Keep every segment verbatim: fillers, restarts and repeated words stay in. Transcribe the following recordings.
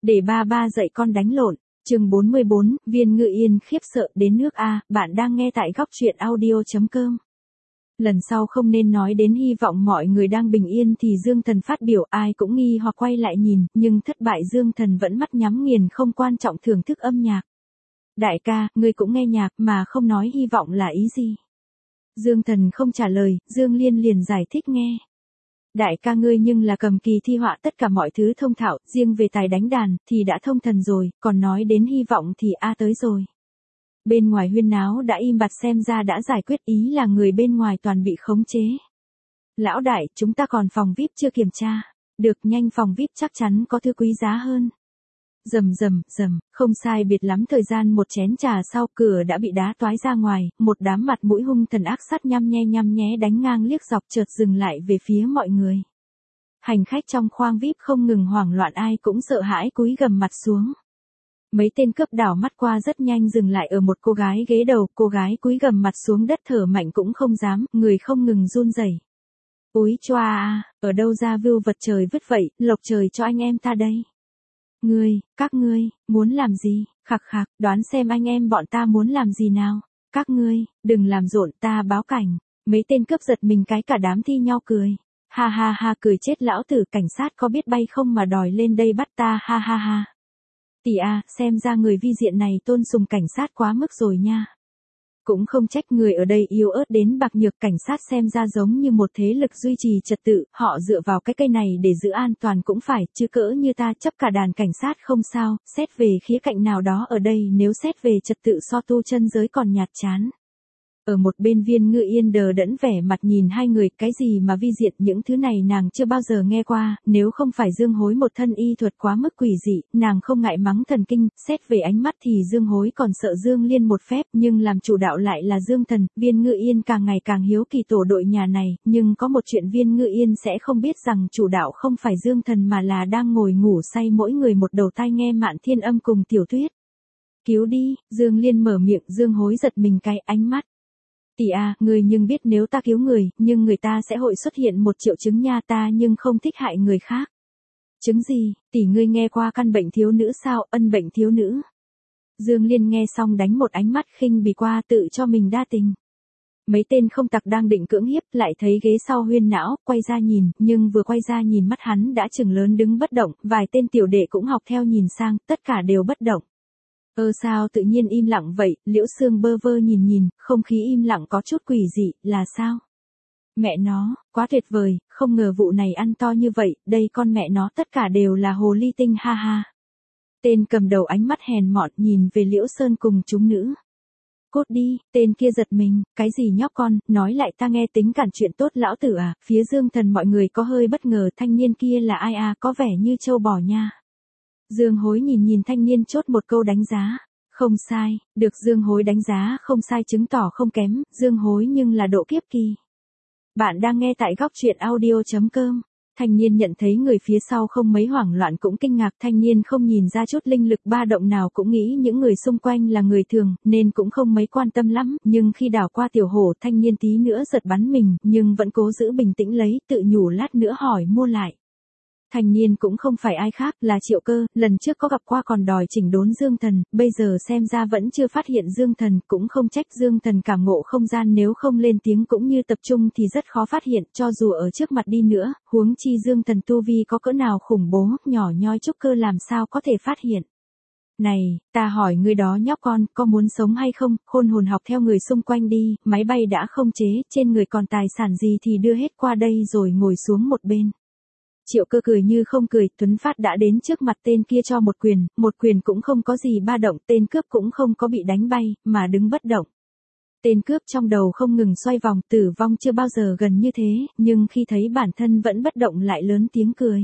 Để ba ba dạy con đánh lộn. Chương bốn mươi bốn, Viên Ngự Yên khiếp sợ đến nước A, bạn đang nghe tại góc truyện audio chấm com. Lần sau không nên nói đến hy vọng mọi người đang bình yên thì Dương Thần phát biểu, ai cũng nghi hoặc quay lại nhìn, nhưng thất bại Dương Thần vẫn mắt nhắm nghiền không quan trọng thưởng thức âm nhạc. Đại ca, ngươi cũng nghe nhạc mà không nói hy vọng là ý gì? Dương Thần không trả lời, Dương Liên liền giải thích nghe. Đại ca ngươi nhưng là cầm kỳ thi họa tất cả mọi thứ thông thạo, riêng về tài đánh đàn thì đã thông thần rồi, còn nói đến hy vọng thì a tới rồi. Bên ngoài huyên náo đã im bặt xem ra đã giải quyết, ý là người bên ngoài toàn bị khống chế. Lão đại, chúng ta còn phòng vi ai pi chưa kiểm tra. Được, nhanh, phòng vi ai pi chắc chắn có thứ quý giá hơn. Rầm rầm, rầm, không sai biệt lắm thời gian một chén trà sau, cửa đã bị đá toái ra ngoài, một đám mặt mũi hung thần ác sát nhăm nhe nhăm nhé đánh ngang liếc dọc chợt dừng lại về phía mọi người. Hành khách trong khoang vi ai pi không ngừng hoảng loạn, ai cũng sợ hãi cúi gằm mặt xuống. Mấy tên cướp đảo mắt qua rất nhanh dừng lại ở một cô gái ghế đầu, cô gái cúi gằm mặt xuống đất thở mạnh cũng không dám, người không ngừng run rẩy. Úi choa a, ở đâu ra vưu vật trời vứt vậy, lộc trời cho anh em ta đây. Ngươi, các ngươi, muốn làm gì, khặc khặc, đoán xem anh em bọn ta muốn làm gì nào. Các ngươi, đừng làm rộn, ta báo cảnh. Mấy tên cướp giật mình cái cả đám thi nhau cười. Ha ha ha, cười chết lão tử, cảnh sát có biết bay không mà đòi lên đây bắt ta, ha ha ha. Tỷ a, xem ra người vi diện này tôn sùng cảnh sát quá mức rồi nha. Cũng không trách người ở đây yếu ớt đến bạc nhược, cảnh sát xem ra giống như một thế lực duy trì trật tự, họ dựa vào cái cây này để giữ an toàn cũng phải, chứ cỡ như ta chấp cả đàn cảnh sát không sao, xét về khía cạnh nào đó ở đây nếu xét về trật tự so tu chân giới còn nhạt chán. Ở một bên Viên Ngự Yên đờ đẫn vẻ mặt nhìn hai người, cái gì mà vi diện, những thứ này nàng chưa bao giờ nghe qua, nếu không phải Dương Hối một thân y thuật quá mức quỷ dị, nàng không ngại mắng thần kinh, xét về ánh mắt thì Dương Hối còn sợ Dương Liên một phép, nhưng làm chủ đạo lại là Dương Thần, Viên Ngự Yên càng ngày càng hiếu kỳ tổ đội nhà này, nhưng có một chuyện Viên Ngự Yên sẽ không biết rằng chủ đạo không phải Dương Thần mà là đang ngồi ngủ say mỗi người một đầu tai nghe Mạn Thiên Âm cùng Tiểu Tuyết. Cứu đi, Dương Liên mở miệng, Dương Hối giật mình cái ánh mắt. Tỷ à, người nhưng biết nếu ta cứu người, nhưng người ta sẽ hội xuất hiện một triệu chứng nha, ta nhưng không thích hại người khác. Chứng gì, tỷ ngươi nghe qua căn bệnh thiếu nữ sao, ân bệnh thiếu nữ. Dương Liên nghe xong đánh một ánh mắt khinh bỉ qua, tự cho mình đa tình. Mấy tên không tặc đang định cưỡng hiếp, lại thấy ghế sau huyên não, quay ra nhìn, nhưng vừa quay ra nhìn mắt hắn đã chừng lớn đứng bất động, vài tên tiểu đệ cũng học theo nhìn sang, tất cả đều bất động. Ơ sao tự nhiên im lặng vậy, Liễu Sương bơ vơ nhìn nhìn, không khí im lặng có chút quỷ dị, là sao? Mẹ nó, quá tuyệt vời, không ngờ vụ này ăn to như vậy, đây con mẹ nó tất cả đều là hồ ly tinh, ha ha. Tên cầm đầu ánh mắt hèn mọn nhìn về Liễu Sơn cùng chúng nữ. Cút đi, tên kia giật mình, cái gì nhóc con, nói lại ta nghe, tính cản chuyện tốt lão tử à, phía Dương Thần mọi người có hơi bất ngờ, thanh niên kia là ai à, có vẻ như trâu bò nha. Dương Hối nhìn nhìn thanh niên chốt một câu đánh giá. Không sai, được Dương Hối đánh giá không sai chứng tỏ không kém, Dương Hối nhưng là độ kiếp kỳ. Bạn đang nghe tại góc truyện audio chấm com. Thanh niên nhận thấy người phía sau không mấy hoảng loạn cũng kinh ngạc, thanh niên không nhìn ra chút linh lực ba động nào, cũng nghĩ những người xung quanh là người thường, nên cũng không mấy quan tâm lắm, nhưng khi đảo qua tiểu hổ thanh niên tí nữa giật bắn mình, nhưng vẫn cố giữ bình tĩnh lấy, tự nhủ lát nữa hỏi mua lại. Thanh niên cũng không phải ai khác, là Triệu Cơ, lần trước có gặp qua còn đòi chỉnh đốn Dương Thần, bây giờ xem ra vẫn chưa phát hiện Dương Thần, cũng không trách Dương Thần cảm ngộ không gian, nếu không lên tiếng cũng như tập trung thì rất khó phát hiện, cho dù ở trước mặt đi nữa, huống chi Dương Thần tu vi có cỡ nào khủng bố, nhỏ nhoi Trúc Cơ làm sao có thể phát hiện. Này, ta hỏi người đó nhóc con, có muốn sống hay không, khôn hồn học theo người xung quanh đi, máy bay đã không chế, trên người còn tài sản gì thì đưa hết qua đây rồi ngồi xuống một bên. Triệu Cơ cười như không cười, Tuấn Phát đã đến trước mặt tên kia cho một quyền, một quyền cũng không có gì ba động, tên cướp cũng không có bị đánh bay, mà đứng bất động. Tên cướp trong đầu không ngừng xoay vòng, tử vong chưa bao giờ gần như thế, nhưng khi thấy bản thân vẫn bất động lại lớn tiếng cười.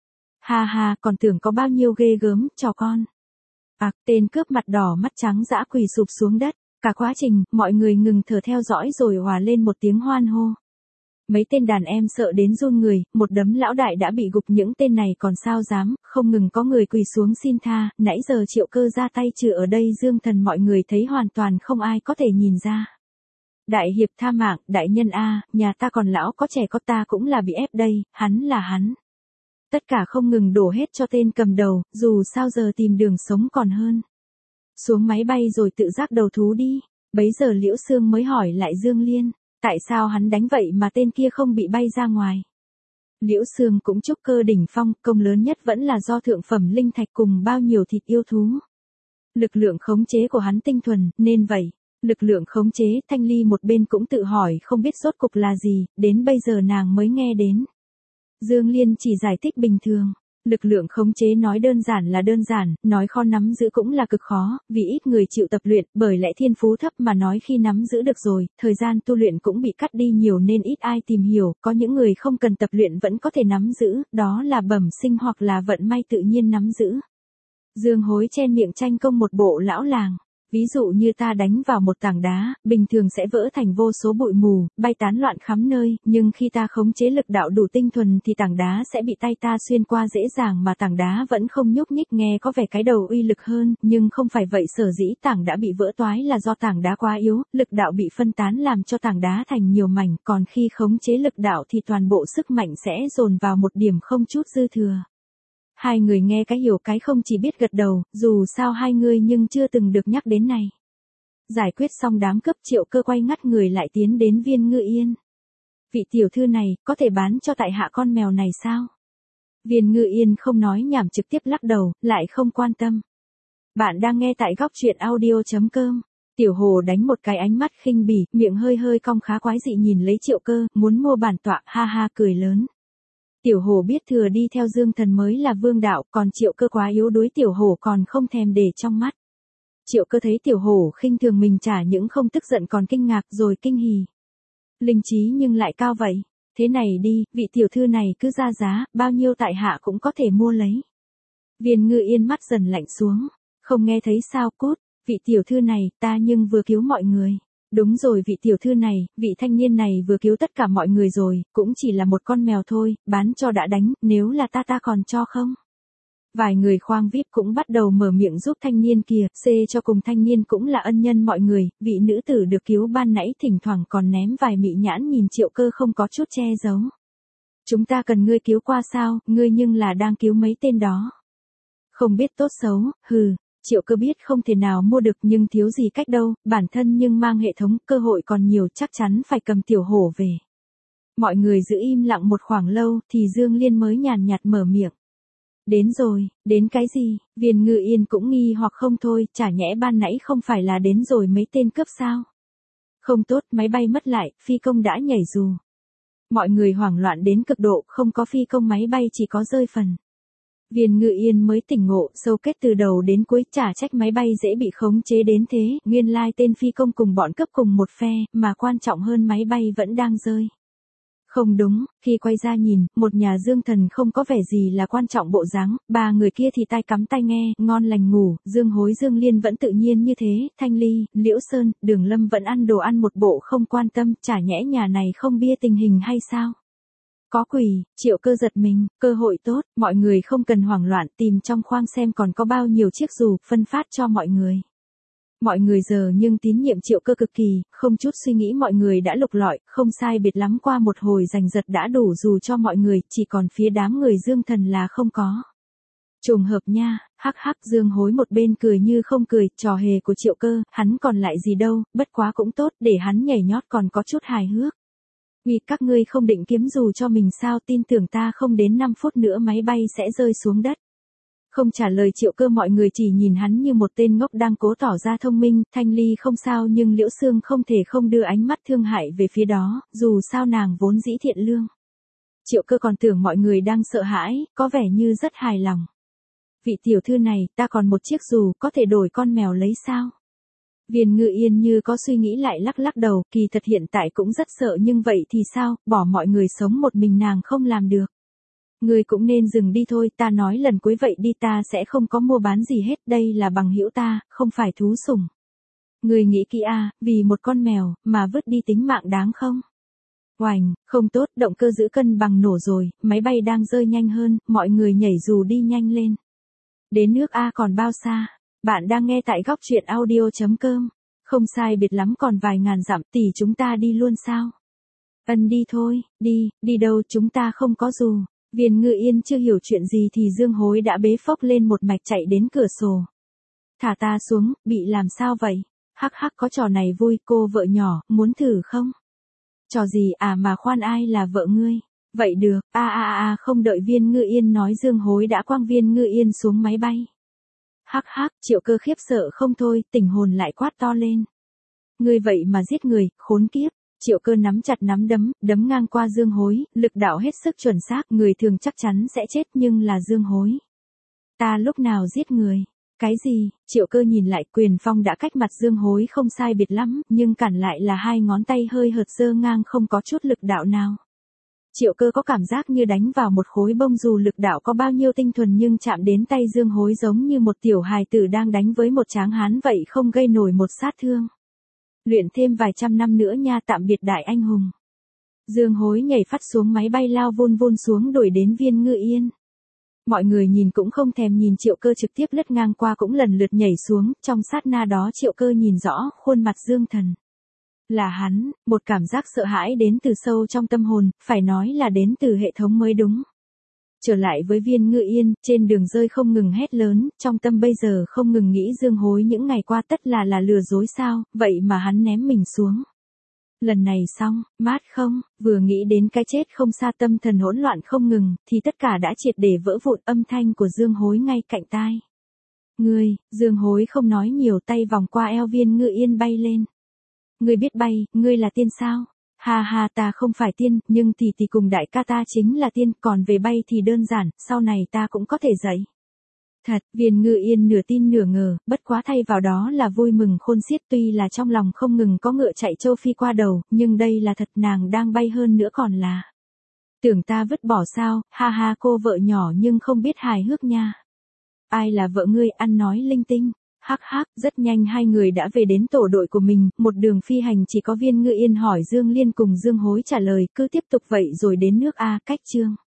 Ha ha, còn tưởng có bao nhiêu ghê gớm, trò con. À, tên cướp mặt đỏ mắt trắng dã quỳ sụp xuống đất, cả quá trình, mọi người ngừng thở theo dõi rồi hòa lên một tiếng hoan hô. Mấy tên đàn em sợ đến run người, một đấm lão đại đã bị gục, những tên này còn sao dám, không ngừng có người quỳ xuống xin tha, nãy giờ Triệu Cơ ra tay trừ ở đây Dương Thần mọi người thấy hoàn toàn không ai có thể nhìn ra. Đại hiệp tha mạng, đại nhân a, nhà ta còn lão có trẻ có, ta cũng là bị ép đây, hắn là hắn. Tất cả không ngừng đổ hết cho tên cầm đầu, dù sao giờ tìm đường sống còn hơn. Xuống máy bay rồi tự giác đầu thú đi. Bấy giờ Liễu Sương mới hỏi lại Dương Liên, tại sao hắn đánh vậy mà tên kia không bị bay ra ngoài. Liễu Sương cũng trúc cơ đỉnh phong, công lớn nhất vẫn là do thượng phẩm linh thạch cùng bao nhiêu thịt yêu thú. Lực lượng khống chế của hắn tinh thuần, nên vậy. Lực lượng khống chế, Thanh Ly một bên cũng tự hỏi không biết rốt cục là gì, đến bây giờ nàng mới nghe đến. Dương Liên chỉ giải thích bình thường. Lực lượng khống chế nói đơn giản là đơn giản, nói khó nắm giữ cũng là cực khó, vì ít người chịu tập luyện, bởi lẽ thiên phú thấp mà nói khi nắm giữ được rồi, thời gian tu luyện cũng bị cắt đi nhiều nên ít ai tìm hiểu, có những người không cần tập luyện vẫn có thể nắm giữ, đó là bẩm sinh hoặc là vận may tự nhiên nắm giữ. Dương Hối chen miệng tranh công một bộ lão làng. Ví dụ như ta đánh vào một tảng đá, bình thường sẽ vỡ thành vô số bụi mù, bay tán loạn khắp nơi, nhưng khi ta khống chế lực đạo đủ tinh thuần thì tảng đá sẽ bị tay ta xuyên qua dễ dàng mà tảng đá vẫn không nhúc nhích, nghe có vẻ cái đầu uy lực hơn, nhưng không phải vậy, sở dĩ tảng đã bị vỡ toái là do tảng đá quá yếu, lực đạo bị phân tán làm cho tảng đá thành nhiều mảnh, còn khi khống chế lực đạo thì toàn bộ sức mạnh sẽ dồn vào một điểm không chút dư thừa. Hai người nghe cái hiểu cái không chỉ biết gật đầu, dù sao hai người nhưng chưa từng được nhắc đến này. Giải quyết xong đám cướp, Triệu Cơ quay ngắt người lại tiến đến Viên Ngự Yên. Vị tiểu thư này, có thể bán cho tại hạ con mèo này sao? Viên Ngự Yên không nói nhảm trực tiếp lắc đầu, lại không quan tâm. Bạn đang nghe tại góc truyện audio chấm com. Tiểu Hồ đánh một cái ánh mắt khinh bỉ, miệng hơi hơi cong khá quái dị nhìn lấy Triệu Cơ, muốn mua bản tọa, ha ha cười lớn. Tiểu Hồ biết thừa đi theo Dương Thần mới là vương đạo, còn Triệu Cơ quá yếu đuối, Tiểu Hồ còn không thèm để trong mắt. Triệu Cơ thấy Tiểu Hồ khinh thường mình chả những không tức giận còn kinh ngạc rồi kinh hỉ. Linh trí nhưng lại cao vậy. Thế này đi, vị tiểu thư này cứ ra giá, bao nhiêu tại hạ cũng có thể mua lấy. Viên Ngự Yên mắt dần lạnh xuống. Không nghe thấy sao, cút, vị tiểu thư này, ta nhưng vừa cứu mọi người. Đúng rồi vị tiểu thư này, vị thanh niên này vừa cứu tất cả mọi người rồi, cũng chỉ là một con mèo thôi, bán cho đã đánh, nếu là ta ta còn cho không? Vài người khoang víp cũng bắt đầu mở miệng giúp thanh niên kia, xê cho cùng thanh niên cũng là ân nhân mọi người, vị nữ tử được cứu ban nãy thỉnh thoảng còn ném vài mị nhãn nhìn Triệu Cơ không có chút che giấu. Chúng ta cần ngươi cứu qua sao, ngươi nhưng là đang cứu mấy tên đó. Không biết tốt xấu, hừ. Triệu Cơ biết không thể nào mua được nhưng thiếu gì cách đâu, bản thân nhưng mang hệ thống, cơ hội còn nhiều, chắc chắn phải cầm Tiểu Hổ về. Mọi người giữ im lặng một khoảng lâu, thì Dương Liên mới nhàn nhạt mở miệng. Đến rồi, đến cái gì? Viên Ngự Yên cũng nghi hoặc không thôi, chả nhẽ ban nãy không phải là đến rồi mấy tên cướp sao? Không tốt, máy bay mất lại, phi công đã nhảy dù. Mọi người hoảng loạn đến cực độ, không có phi công máy bay chỉ có rơi phần. Viên Ngự Yên mới tỉnh ngộ, sâu kết từ đầu đến cuối, chả trách máy bay dễ bị khống chế đến thế, nguyên lai tên phi công cùng bọn cướp cùng một phe, mà quan trọng hơn máy bay vẫn đang rơi. Không đúng, khi quay ra nhìn, một nhà Dương Thần không có vẻ gì là quan trọng bộ dáng, ba người kia thì tai cắm tai nghe, ngon lành ngủ, Dương Hối Dương Liên vẫn tự nhiên như thế, Thanh Ly, Liễu Sơn, Đường Lâm vẫn ăn đồ ăn một bộ không quan tâm, chả nhẽ nhà này không bia tình hình hay sao? Có quỷ, Triệu Cơ giật mình, cơ hội tốt, mọi người không cần hoảng loạn, tìm trong khoang xem còn có bao nhiêu chiếc dù, phân phát cho mọi người. Mọi người giờ nhưng tín nhiệm Triệu Cơ cực kỳ, không chút suy nghĩ mọi người đã lục lọi, không sai biệt lắm qua một hồi giành giật đã đủ dù cho mọi người, chỉ còn phía đám người Dương Thần là không có. Trùng hợp nha, hắc hắc Dương Hối một bên cười như không cười, trò hề của Triệu Cơ, hắn còn lại gì đâu, bất quá cũng tốt, để hắn nhảy nhót còn có chút hài hước. Vì các ngươi không định kiếm dù cho mình sao, tin tưởng ta không đến năm phút nữa máy bay sẽ rơi xuống đất. Không trả lời Triệu Cơ, mọi người chỉ nhìn hắn như một tên ngốc đang cố tỏ ra thông minh, Thanh Ly không sao nhưng Liễu Sương không thể không đưa ánh mắt thương hại về phía đó, dù sao nàng vốn dĩ thiện lương. Triệu Cơ còn tưởng mọi người đang sợ hãi, có vẻ như rất hài lòng. Vị tiểu thư này, ta còn một chiếc dù, có thể đổi con mèo lấy sao? Viên Ngự Yên như có suy nghĩ lại lắc lắc đầu, kỳ thật hiện tại cũng rất sợ nhưng vậy thì sao, bỏ mọi người sống một mình nàng không làm được. Người cũng nên dừng đi thôi, ta nói lần cuối vậy đi, ta sẽ không có mua bán gì hết, đây là bằng hữu ta, không phải thú sủng. Người nghĩ kỹ à, vì một con mèo, mà vứt đi tính mạng đáng không? Oành, không tốt, động cơ giữ cân bằng nổ rồi, máy bay đang rơi nhanh hơn, mọi người nhảy dù đi nhanh lên. Đến nước A còn bao xa? Bạn đang nghe tại góc truyện audio chấm com. Không sai biệt lắm còn vài ngàn dặm, tỷ chúng ta đi luôn sao? Ân đi thôi, đi, đi đâu chúng ta không có dù. Viên Ngự Yên chưa hiểu chuyện gì thì Dương Hối đã bế phốc lên một mạch chạy đến cửa sổ. Thả ta xuống, bị làm sao vậy? Hắc hắc, có trò này vui, cô vợ nhỏ, muốn thử không? Trò gì à, mà khoan, ai là vợ ngươi? Vậy được, a a a không đợi Viên Ngự Yên nói Dương Hối đã quăng Viên Ngự Yên xuống máy bay. Hắc hắc, Triệu Cơ khiếp sợ không thôi, tỉnh hồn lại quát to lên. Ngươi vậy mà giết người, khốn kiếp. Triệu Cơ nắm chặt nắm đấm, đấm ngang qua Dương Hối, lực đạo hết sức chuẩn xác, người thường chắc chắn sẽ chết nhưng là Dương Hối. Ta lúc nào giết người? Cái gì? Triệu Cơ nhìn lại, quyền phong đã cách mặt Dương Hối không sai biệt lắm, nhưng cản lại là hai ngón tay hơi hợt giơ ngang không có chút lực đạo nào. Triệu Cơ có cảm giác như đánh vào một khối bông, dù lực đạo có bao nhiêu tinh thuần nhưng chạm đến tay Dương Hối giống như một tiểu hài tử đang đánh với một tráng hán vậy, không gây nổi một sát thương. Luyện thêm vài trăm năm nữa nha, tạm biệt đại anh hùng. Dương Hối nhảy phắt xuống máy bay lao vun vun xuống đuổi đến Viên Ngự Yên. Mọi người nhìn cũng không thèm nhìn, Triệu Cơ trực tiếp lướt ngang qua cũng lần lượt nhảy xuống, trong sát na đó Triệu Cơ nhìn rõ khuôn mặt Dương Thần. Là hắn, một cảm giác sợ hãi đến từ sâu trong tâm hồn, phải nói là đến từ hệ thống mới đúng. Trở lại với Viên Ngự Yên, trên đường rơi không ngừng hét lớn, trong tâm bây giờ không ngừng nghĩ Dương Hối những ngày qua tất là là lừa dối sao, vậy mà hắn ném mình xuống. Lần này xong, mát không, vừa nghĩ đến cái chết không xa, tâm thần hỗn loạn không ngừng, thì tất cả đã triệt để vỡ vụn, âm thanh của Dương Hối ngay cạnh tai. Ngươi, Dương Hối không nói nhiều, tay vòng qua eo Viên Ngự Yên bay lên. Ngươi biết bay, ngươi là tiên sao? Ha ha, ta không phải tiên, nhưng thì thì cùng đại ca ta chính là tiên, còn về bay thì đơn giản, sau này ta cũng có thể dạy. Thật, Viên Ngự Yên nửa tin nửa ngờ, bất quá thay vào đó là vui mừng khôn xiết, tuy là trong lòng không ngừng có ngựa chạy châu phi qua đầu, nhưng đây là thật, nàng đang bay hơn nữa còn là. Tưởng ta vứt bỏ sao, ha ha, cô vợ nhỏ nhưng không biết hài hước nha. Ai là vợ ngươi, ăn nói linh tinh. Hắc hắc, rất nhanh hai người đã về đến tổ đội của mình, một đường phi hành chỉ có Viên Ngự Yên hỏi Dương Liên cùng Dương Hối trả lời, cứ tiếp tục vậy rồi đến nước A, cách chương.